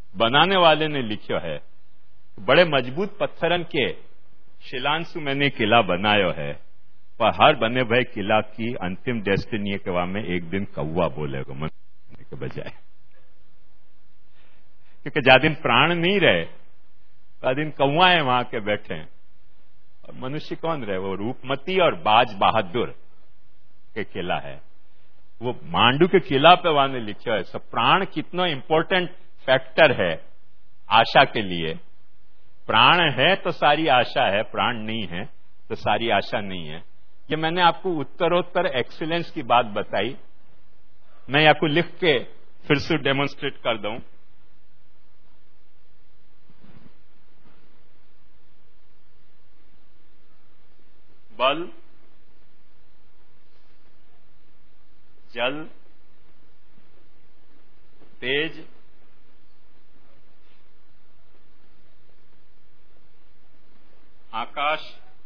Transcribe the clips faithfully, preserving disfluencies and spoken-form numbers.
बनाने वाले ने लिखियो है, बड़े मजबूत पत्थरन के शिलांशु मैंने किला बनायो है, पर हर बने भय किला की अंतिम डेस्टिनी के वहां में एक दिन कौवा बोलेगा मनुष्य के बजाय, क्योंकि जा दिन प्राण नहीं रहे का दिन कौवाएं वहां के बैठे हैं। और मनुष्य कौन रहे? वो रूपमती और बाज बहादुर के किला है, वो मांडू के किला पे वहां ने लिखा है। सब प्राण कितना इंपॉर्टेंट फैक्टर है आशा के लिए। प्राण है तो सारी आशा है, प्राण नहीं है तो सारी आशा नहीं है। ये मैंने आपको उत्तरोत्तर एक्सीलेंस की बात बताई, मैं आपको लिख के फिर से डेमोन्स्ट्रेट कर दूं। बल, जल, तेज, आकाश,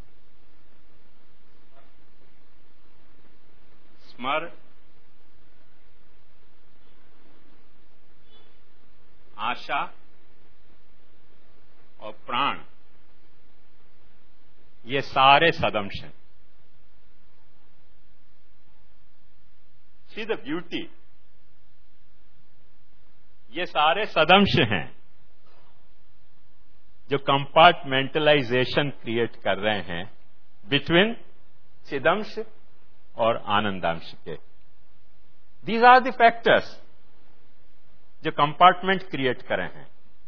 स्मर, आशा और प्राण, ये सारे सदंश हैं। सी द ब्यूटी, ये सारे सदंश हैं जो कंपार्टमेंटलाइजेशन क्रिएट कर रहे हैं बिटवीन चिदंश और आनंदांश के। दीज आर द फैक्टर्स जो कंपार्टमेंट क्रिएट करे हैं।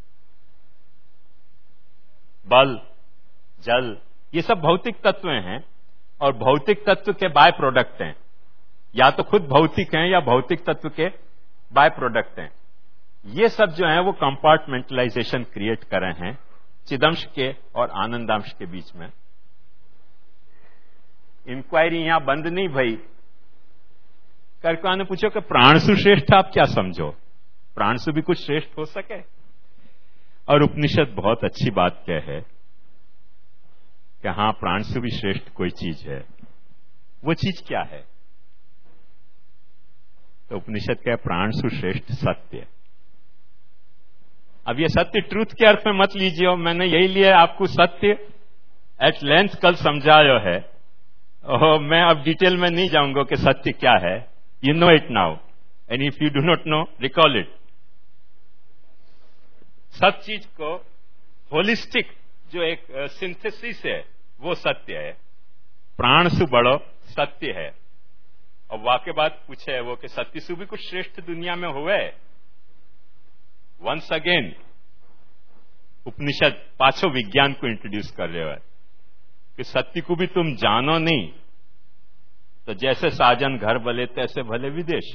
बल, जल, ये सब भौतिक तत्व हैं और भौतिक तत्व के बाय प्रोडक्ट हैं, या तो खुद भौतिक हैं या भौतिक तत्व के बाय प्रोडक्ट हैं। ये सब जो हैं वो कंपार्टमेंटलाइजेशन क्रिएट करे हैं चिदंश के और आनंदांश के बीच में। इंक्वायरी यहां बंद नहीं भई। करके ने पूछो कि प्राणसु श्रेष्ठ आप क्या समझो? प्राणसु भी कुछ श्रेष्ठ हो सके? और उपनिषद बहुत अच्छी बात कह है कि हां, प्राणसु भी श्रेष्ठ कोई चीज है। वो चीज क्या है? तो उपनिषद कहे प्राणसु श्रेष्ठ सत्य। अब ये सत्य ट्रूथ के अर्थ में मत लीजिए, मैंने यही लिए आपको सत्य एट लेंथ कल समझाया है। और मैं अब डिटेल में नहीं जाऊंगा कि सत्य क्या है। You know it now, and if you do not know, recall it. सब चीज को होलिस्टिक जो एक सिंथेसिस है वो सत्य है। प्राण सु बड़ो सत्य है। और वाक्य बात पूछे है वो कि सत्य सु भी कुछ श्रेष्ठ दुनिया में हुए। वंस अगेन उपनिषद पांचों विज्ञान को इंट्रोड्यूस कर रहे हो कि सत्य को भी तुम जानो नहीं तो जैसे साजन घर भले तैसे भले विदेश।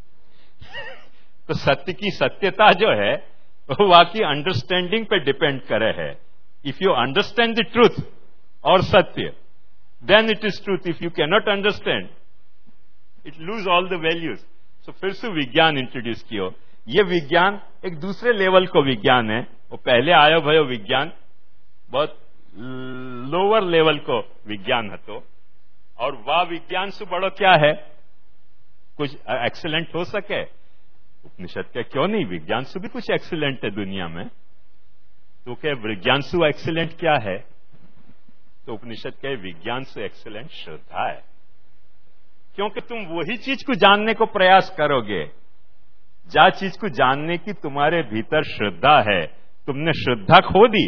तो सत्य की सत्यता जो है वो वाकई अंडरस्टैंडिंग पे डिपेंड करे है। If you understand the truth और सत्य, then it is truth. If you can not understand, it lose all the values. So फिर से विज्ञान इंट्रोड्यूस किया। ये विज्ञान एक दूसरे लेवल को विज्ञान है। वो पहले आयो भयो विज्ञान बहुत लोअर लेवल को विज्ञान हतो। और वह विज्ञान से बड़ो क्या है? कुछ एक्सीलेंट हो सके? उपनिषद के क्यों नहीं, विज्ञान से भी कुछ एक्सीलेंट है दुनिया में। तो क्या विज्ञान से एक्सीलेंट क्या है? तो उपनिषद के विज्ञान से एक्सीलेंट श्रद्धा है। क्योंकि तुम वही चीज को जानने को प्रयास करोगे जा चीज को जानने की तुम्हारे भीतर श्रद्धा है। तुमने श्रद्धा खो दी।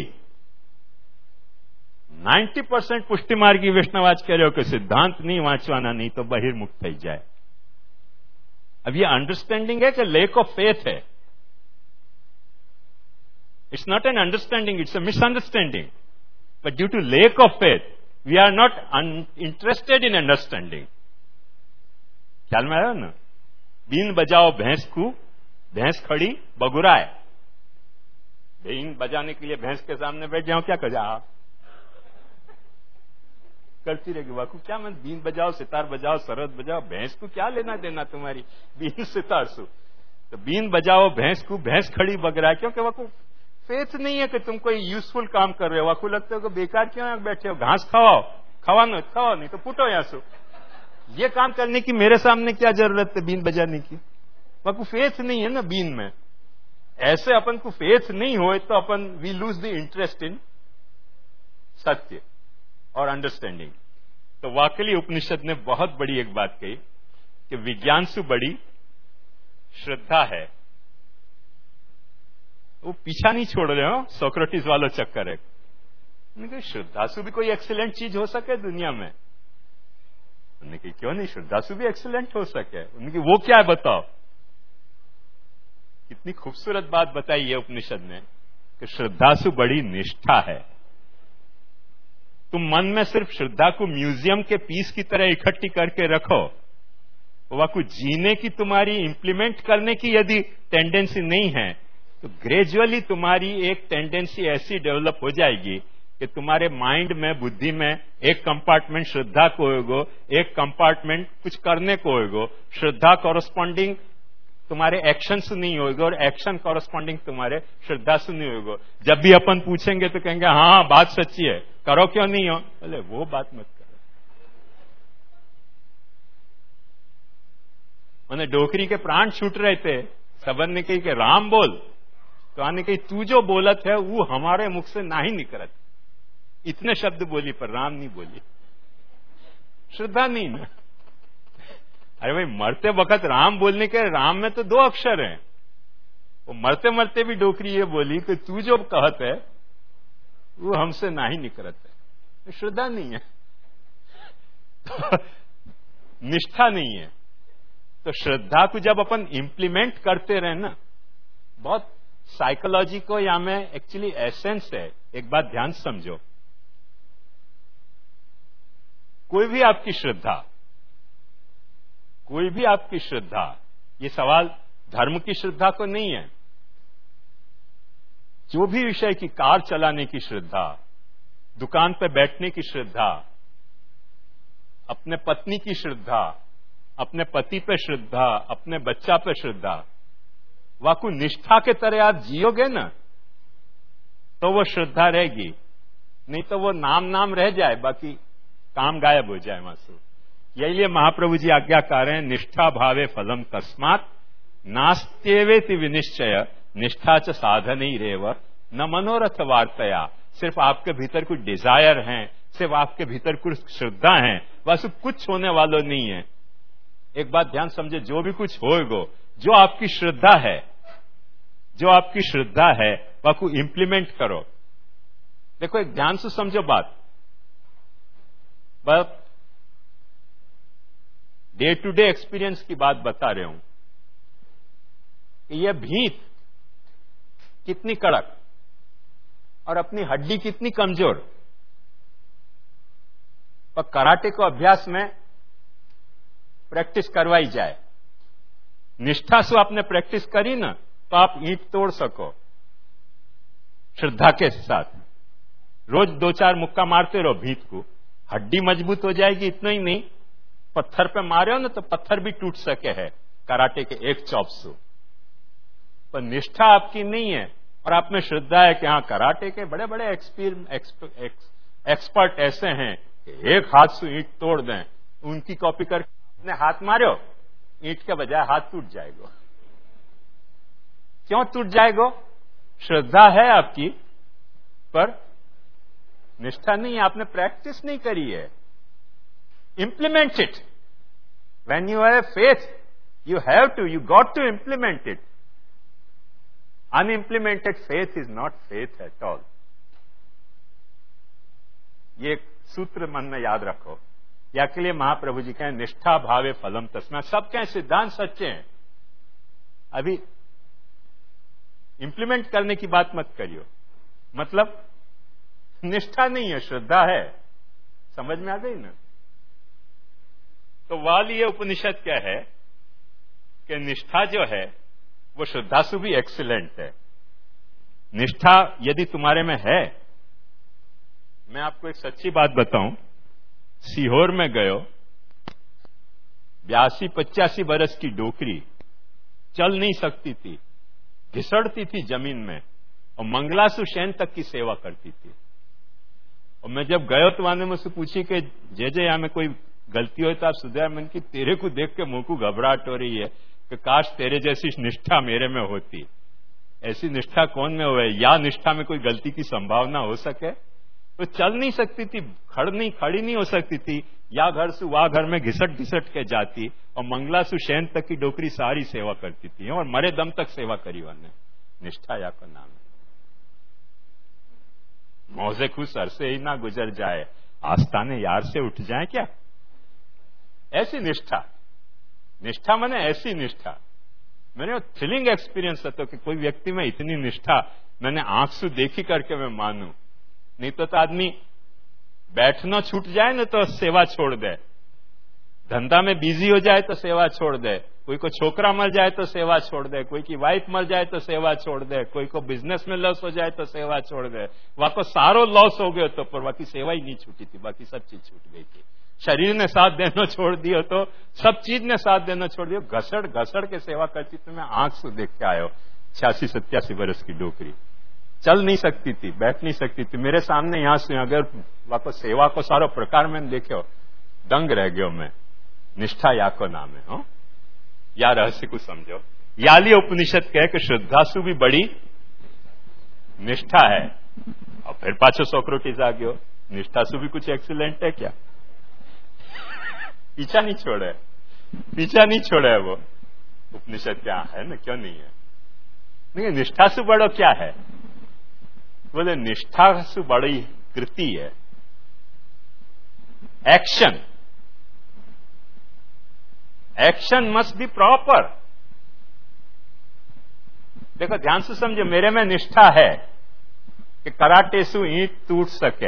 नाइन्टी परसेंट पुष्टि मार्गी वैष्णवाज कह रहे हो कि सिद्धांत नहीं वांचवाना, नहीं तो बहिर्मुक्त हो जाए। अब ये अंडरस्टैंडिंग है कि लेक ऑफ फेथ है। It's not an understanding, it's a misunderstanding. But due to lack of faith we are not interested in understanding. ख्याल में आया ना? बीन बजाओ भैंस को, भैंस खड़ी बगुराए। बीन बजाने के लिए भैंस के सामने बैठ जाओ, क्या कर जा करती रहेगी। वाकू क्या मैं बीन बजाओ, सितार बजाओ, सरद बजाओ, भैंस को क्या लेना देना तुम्हारी बीन सितार सु। तो बीन बजाओ भैंस को, भैंस खड़ी बगराए। क्योंकि वाकू फेथ नहीं है कि तुम कोई यूजफुल काम कर रहे हो। वाकू लगता है कि बेकार क्यों यहाँ बैठे हो, घास खाओ, खावा खाओ, नहीं तो पुटो यहाँ सु। ये काम करने की मेरे सामने क्या जरूरत है बीन बजाने की? वाकू फेथ नहीं है ना बीन में। ऐसे अपन को फेथ नहीं हो तो अपन we lose the interest in सत्य और अंडरस्टैंडिंग। तो वाकई उपनिषद ने बहुत बड़ी एक बात कही कि विज्ञान से बड़ी श्रद्धा है। वो पीछा नहीं छोड़ रहे हो, सोक्रेटिस वाला चक्कर है। उन्होंने कहा श्रद्धा से भी कोई एक्सीलेंट चीज हो सके दुनिया में? उन्होंने कहा क्यों नहीं, श्रद्धा से भी एक्सीलेंट हो सके। उन्होंने कहा वो क्या है बताओ। कितनी खूबसूरत बात बताई है उपनिषद ने कि श्रद्धा से बड़ी निष्ठा है। तुम मन में सिर्फ श्रद्धा को म्यूजियम के पीस की तरह इकट्ठी करके रखो, वह कुछ जीने की तुम्हारी इंप्लीमेंट करने की यदि टेंडेंसी नहीं है तो ग्रेजुअली तुम्हारी एक टेंडेंसी ऐसी डेवलप हो जाएगी कि तुम्हारे माइंड में, बुद्धि में एक कंपार्टमेंट श्रद्धा को होगो, एक कंपार्टमेंट कुछ करने को होगो। श्रद्धा कॉरस्पॉन्डिंग तुम्हारे एक्शन से नहीं होगा और एक्शन कॉरस्पॉन्डिंग तुम्हारे श्रद्धा से नहीं होगा। जब भी अपन पूछेंगे तो कहेंगे हाँ बात सच्ची है, करो क्यों नहीं हो? बोले वो बात मत करो। मैंने डोकरी के प्राण छूट रहे थे, सबन ने कही कि राम बोल, तो आने कही तू जो बोलत है वो हमारे मुख से ना ही निकलत। इतने शब्द बोली पर राम नहीं बोली, श्रद्धा नहीं ना। अरे भाई मरते वक्त राम बोलने के, राम में तो दो अक्षर हैं। वो मरते मरते भी डोकरी ये बोली कि तू जो कहत है वो हमसे ना ही निकलत है। तो श्रद्धा नहीं है, तो निष्ठा नहीं है। तो श्रद्धा को जब अपन इंप्लीमेंट करते रहे ना, बहुत साइकोलॉजी को या में एक्चुअली एसेंस है। एक बात ध्यान समझो, कोई भी आपकी श्रद्धा, कोई भी आपकी श्रद्धा, ये सवाल धर्म की श्रद्धा को नहीं है। जो भी विषय की, कार चलाने की श्रद्धा, दुकान पर बैठने की श्रद्धा, अपने पत्नी की श्रद्धा, अपने पति पे श्रद्धा, अपने बच्चा पे श्रद्धा, वाकु निष्ठा के तरह आप जियोगे ना तो वो श्रद्धा रहेगी। नहीं तो वो नाम नाम रह जाए, बाकी काम गायब हो जाए वहां से। यही लिए महाप्रभु जी आज्ञाकार हैं, निष्ठा भावे फलम तस्मात् नास्त्येवेति विनिश्चय निष्ठा च साधन ही रेव न मनोरथ वार्तया। सिर्फ आपके भीतर कुछ डिजायर हैं, सिर्फ आपके भीतर कुछ श्रद्धा है, बस कुछ होने वालों नहीं है। एक बात ध्यान समझे, जो भी कुछ होएगो, जो आपकी श्रद्धा है, जो आपकी श्रद्धा है वह को इंप्लीमेंट करो। देखो एक ध्यान से समझो बात, बस डे टू डे एक्सपीरियंस की बात बता रहे हूं कि यह भीत कितनी कड़क और अपनी हड्डी कितनी कमजोर, पर कराटे को अभ्यास में प्रैक्टिस करवाई जाए, निष्ठा से आपने प्रैक्टिस करी ना तो आप ईंट तोड़ सको श्रद्धा के साथ। रोज दो चार मुक्का मारते रहो भीत को, हड्डी मजबूत हो जाएगी। इतना ही नहीं, पत्थर पे मारे हो ना तो पत्थर भी टूट सके है कराटे के एक चॉप से। पर निष्ठा आपकी नहीं है और आप में श्रद्धा है कि हाँ कराटे के बड़े बड़े एक्सपर्ट ऐसे हैं कि एक हाथ से ईंट तोड़ दें, उनकी कॉपी करके अपने हाथ मारो, ईंट के बजाय हाथ टूट जाएगा। क्यों टूट जाएगा? श्रद्धा है आपकी पर निष्ठा नहीं है, आपने प्रैक्टिस नहीं करी है। Implement it. When you have faith you have to, you got to implement it. Unimplemented faith is not faith at all. ये एक सूत्र मन में याद रखो। या के लिए महाप्रभु जी कहें निष्ठा भावे फलम तस्मात्। सब कहें सिद्धांत सच्चे हैं, अभी इंप्लीमेंट करने की बात मत करियो। मतलब निष्ठा नहीं है, श्रद्धा है। समझ में आ गई ना? तो वाली ये उपनिषद क्या है कि निष्ठा जो है वो श्रद्धा से भी एक्सीलेंट है। निष्ठा यदि तुम्हारे में है, मैं आपको एक सच्ची बात बताऊं, सीहोर में गयो, बयासी पचासी बरस की डोकरी चल नहीं सकती थी, घिसड़ती थी जमीन में और मंगलासु शैन तक की सेवा करती थी। और मैं जब गयो तो मैंने मुझसे पूछी कि जे जे यहाँ में कोई गलती हो तो आप सुधार। मन की तेरे को देख के मुंह को घबराहट हो रही है कि काश तेरे जैसी निष्ठा मेरे में होती। ऐसी निष्ठा कौन में हुए? या निष्ठा में कोई गलती की संभावना हो सके? तो चल नहीं सकती थी, खड़ नहीं खड़ी नहीं हो सकती थी। या घर से वहां घर में घिसट घिसट के जाती और मंगला सु शैन तक की डोकरी सारी सेवा करती थी और मरे दम तक सेवा करी वने। निष्ठा या का नाम है। मौजे खुश अरसे ही ना गुजर जाए, आस्थाने यार से उठ जाए क्या? ऐसी निष्ठा, निष्ठा माने ऐसी निष्ठा। मैंने थ्रिलिंग एक्सपीरियंस था कि कोई व्यक्ति में इतनी निष्ठा मैंने आंख से देखी करके मैं मानूं। नहीं तो, तो आदमी बैठना छूट जाए ना तो सेवा छोड़ दे, धंधा में बिजी हो जाए तो सेवा छोड़ दे, कोई को छोकरा मर जाए तो सेवा छोड़ दे, कोई की वाइफ मर जाए तो सेवा छोड़ दे, कोई को बिजनेस में लॉस हो जाए तो सेवा छोड़ दे। वहां को सारो लॉस हो गयो तो पर बाकी सेवा ही नहीं छूटी थी, बाकी सब चीज छूट गई थी। शरीर ने साथ देना छोड़ दियो तो सब चीज ने साथ देना छोड़ दियो। घसड़ घसड़ के सेवा करती तो मैं आंख से देख के आयो। छियासी सत्यासी वर्ष की डोकरी चल नहीं सकती थी, बैठ नहीं सकती थी। मेरे सामने यहां से अगर वापस सेवा को सारो प्रकार में देखो, दंग रह गयो मैं। निष्ठा या को नाम है। हो या रहस्य को समझो। याली उपनिषद कहे कि श्रद्धासु भी बड़ी निष्ठा है। और फिर पाछो सोक्रेटिस आ गयो, निष्ठासु भी कुछ एक्सीलेंट है क्या? पीछा नहीं छोड़े, पीछा नहीं छोड़े वो उपनिषद क्या है ना, क्यों नहीं है? नहीं, निष्ठा से बड़ो क्या है? बोले निष्ठा से बड़ी कृति है, action. Action must be proper. देखो ध्यान से समझो, मेरे में निष्ठा है कि कराटे से ईंट टूट सके।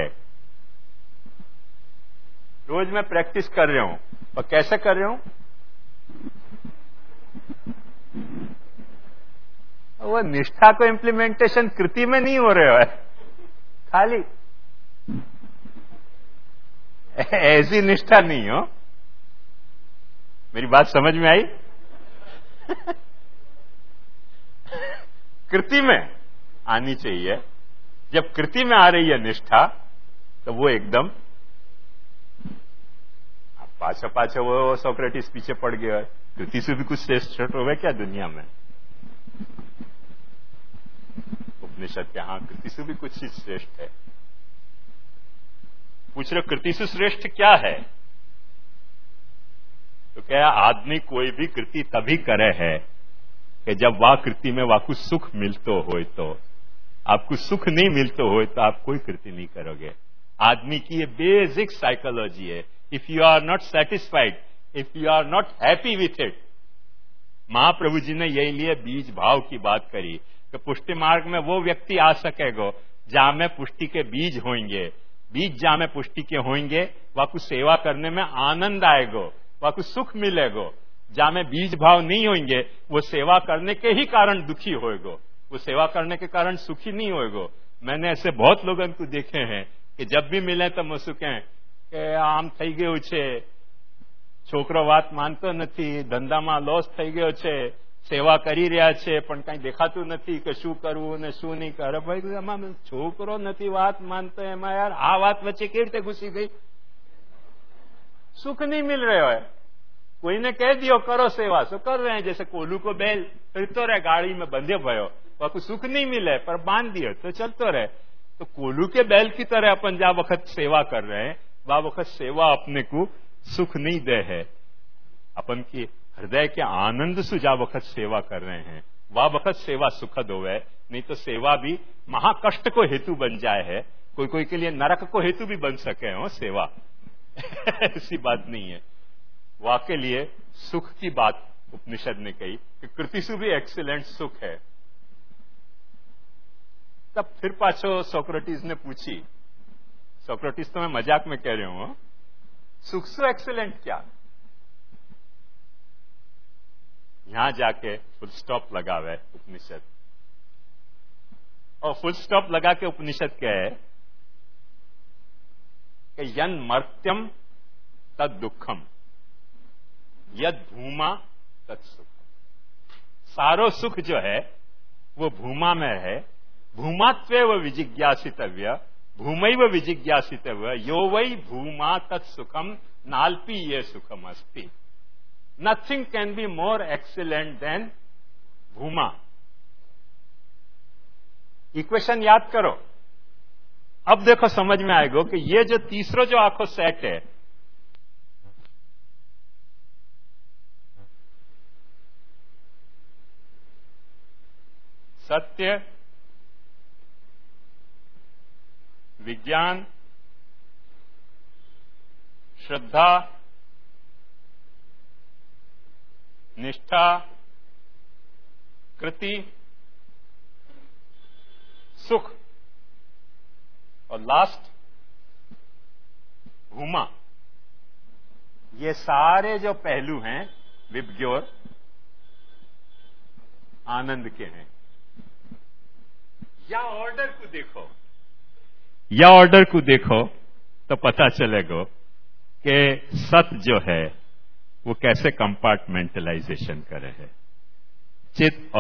रोज मैं प्रैक्टिस कर रहा हूं, और कैसे कर रहा हूं? वो निष्ठा को इम्प्लीमेंटेशन कृति में नहीं हो रहे हो है, खाली ऐसी निष्ठा नहीं हो। मेरी बात समझ में आई? कृति में आनी चाहिए। जब कृति में आ रही है निष्ठा तो वो एकदम पाछा पाछा वो सोक्रेटिस पीछे पड़ गया। कृति से भी कुछ श्रेष्ठ हो गया क्या दुनिया में? उपनिषद के हाँ, कृति से भी कुछ ही श्रेष्ठ है। पूछ रहे कृति से श्रेष्ठ क्या है? तो क्या आदमी कोई भी कृति तभी करे है कि जब वह कृति में वाकु सुख मिलतो हो। तो आपको सुख नहीं मिलतो हो तो आप कोई कृति नहीं करोगे। आदमी की ये बेसिक साइकोलॉजी है। If you are not satisfied, if you are not happy with it, Mahaprabhu ji ने यही लिए बीज भाव की बात करी कि पुष्टि मार्ग में वो व्यक्ति आ सकेगा जहां में पुष्टि के बीज होंगे। बीज जहां में पुष्टि के होंगे वाकु सेवा करने में आनंद आएगा, वाकु सुख मिलेगा। जहां में बीज भाव नहीं होंगे वो सेवा करने के ही कारण दुखी होएगा, वो सेवा करने के कारण सुखी नहीं होएगा। मैंने ऐसे बहुत लोगों को देखे हैं कि जब भी मिले तो मुझसे कहें કે આમ થઈ ગયું છે, છોકરો વાત માનતો નથી, ધંધામાં લોસ થઈ ગયો છે, સેવા કરી રહ્યા છે પણ કઈ દેખાતું નથી કે શું કરવું ને શું નહીં કરે। ભાઈ આમાં છોકરો નથી વાત માનતો, એમાં યાર આ વાત વચ્ચે કેવી રીતે ઘૂસી ગઈ? सुख नहीं मिल रहे है। कोई ने कह दियो करो सेवा तो कर रहे हैं, जैसे कोलू को बैल फिरतो रहे गाड़ी में बंधे भयो, आपको सुख नहीं मिले पर बांध दियो तो चलतो रहे। तो कोलू के बैल की तरह अपन जा वक्त सेवा कर रहे हैं, वह वक्त सेवा अपने को सुख नहीं दे है। अपन की हृदय के आनंद से जा वक्त सेवा कर रहे हैं, वह वक्त सेवा सुखद होवे, नहीं तो सेवा भी महाकष्ट को हेतु बन जाए है। कोई कोई के लिए नरक को हेतु भी बन सके हो सेवा ऐसी बात नहीं है। वह के लिए सुख की बात उपनिषद ने कही कि कृतिसु भी एक्सीलेंट सुख है। तब फिर पाछो सोक्रेटिस ने पूछी, सोक्रेटिस तो मैं मजाक में कह रही हूं, सुख से एक्सीलेंट क्या? यहां जाके फुल स्टॉप लगावे उपनिषद, और फुल स्टॉप लगा के उपनिषद कहे कि यन मर्त्यम तद दुखम यद भूमा तत् सुख। सारो सुख जो है वो भूमा में है। भूमात्वेव विजिज्ञासितव्य, भूमैव विजिज्ञासितव्य, यो वै भूमा तत् सुखम नाल्पी ये सुखम अस्ति। Nothing can be more excellent than भूमा। इक्वेशन याद करो। अब देखो समझ में आएगा कि ये जो तीसरा जो आंखों सेट है, सत्य, विज्ञान, श्रद्धा, निष्ठा, कृति, सुख और लास्ट भूमा, ये सारे जो पहलू हैं विबग्योर आनंद के हैं। या ऑर्डर को देखो, या ऑर्डर को देखो तो पता चलेगा कि सत जो है वो कैसे कंपार्टमेंटलाइजेशन करे है। चित